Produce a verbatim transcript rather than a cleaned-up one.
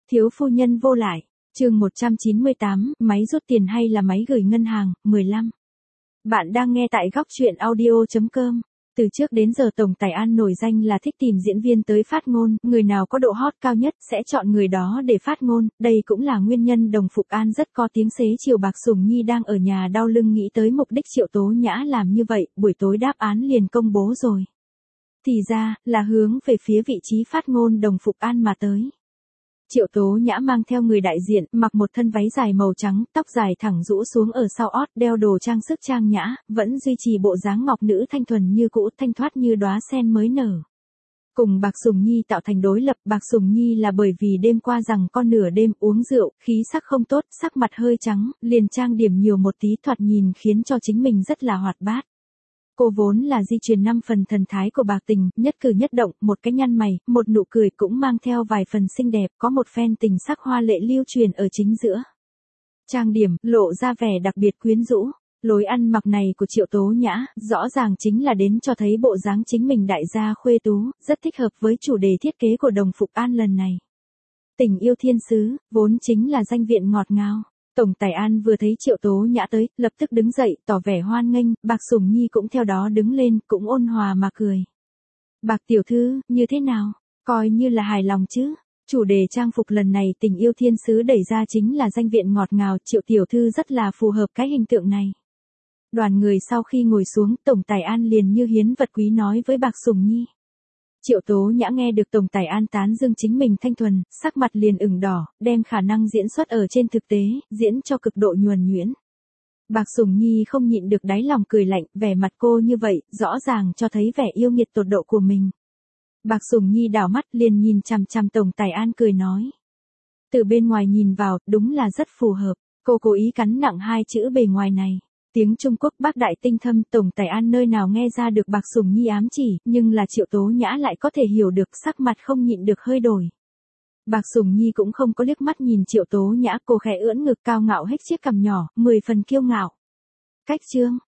Thiếu phu nhân vô lại, chương một trăm chín mươi tám, máy rút tiền hay là máy gửi ngân hàng, mười lăm. Bạn đang nghe tại góc truyện audio chấm com. Từ trước đến giờ Tổng Tài An nổi danh là thích tìm diễn viên tới phát ngôn, người nào có độ hot cao nhất sẽ chọn người đó để phát ngôn, đây cũng là nguyên nhân Đồng Phục An rất có tiếng xế chiều. Bạc Sùng Nhi đang ở nhà đau lưng nghĩ tới mục đích Triệu Tố Nhã làm như vậy, buổi tối đáp án liền công bố rồi. Thì ra, là hướng về phía vị trí phát ngôn Đồng Phục An mà tới. Triệu Tố Nhã mang theo người đại diện, mặc một thân váy dài màu trắng, tóc dài thẳng rũ xuống ở sau ót, đeo đồ trang sức trang nhã, vẫn duy trì bộ dáng ngọc nữ thanh thuần như cũ, thanh thoát như đóa sen mới nở. Cùng Bạc Sùng Nhi tạo thành đối lập, Bạc Sùng Nhi là bởi vì đêm qua rằng con nửa đêm uống rượu, khí sắc không tốt, sắc mặt hơi trắng, liền trang điểm nhiều một tí, thoạt nhìn khiến cho chính mình rất là hoạt bát. Cô vốn là di truyền năm phần thần thái của Bạc Tình, nhất cử nhất động, một cái nhăn mày, một nụ cười cũng mang theo vài phần xinh đẹp, có một phen tình sắc hoa lệ lưu truyền ở chính giữa. Trang điểm, lộ ra vẻ đặc biệt quyến rũ, lối ăn mặc này của Triệu Tố Nhã, rõ ràng chính là đến cho thấy bộ dáng chính mình đại gia khuê tú, rất thích hợp với chủ đề thiết kế của Đồng Phục An lần này. Tình yêu thiên sứ, vốn chính là danh viện ngọt ngào. Tổng Tài An vừa thấy Triệu Tố Nhã tới, lập tức đứng dậy, tỏ vẻ hoan nghênh, Bạc Sùng Nhi cũng theo đó đứng lên, cũng ôn hòa mà cười. Bạc tiểu thư, như thế nào? Coi như là hài lòng chứ? Chủ đề trang phục lần này tình yêu thiên sứ đẩy ra chính là danh viện ngọt ngào, Triệu tiểu thư rất là phù hợp cái hình tượng này. Đoàn người sau khi ngồi xuống, Tổng Tài An liền như hiến vật quý nói với Bạc Sùng Nhi. Triệu Tố Nhã nghe được Tổng Tài An tán dương chính mình thanh thuần, sắc mặt liền ửng đỏ, đem khả năng diễn xuất ở trên thực tế, diễn cho cực độ nhuần nhuyễn. Bạc Sùng Nhi không nhịn được đáy lòng cười lạnh, vẻ mặt cô như vậy, rõ ràng cho thấy vẻ yêu nghiệt tột độ của mình. Bạc Sùng Nhi đảo mắt liền nhìn chằm chằm Tổng Tài An cười nói. Từ bên ngoài nhìn vào, đúng là rất phù hợp, cô cố ý cắn nặng hai chữ bề ngoài này. Tiếng Trung Quốc bác đại tinh thâm, Tổng Tài An nơi nào nghe ra được Bạc Sùng Nhi ám chỉ, nhưng là Triệu Tố Nhã lại có thể hiểu được, sắc mặt không nhịn được hơi đổi. Bạc Sùng Nhi cũng không có liếc mắt nhìn Triệu Tố Nhã, cô khẽ ưỡn ngực cao ngạo hếch chiếc cằm nhỏ, mười phần kiêu ngạo. Cách chương,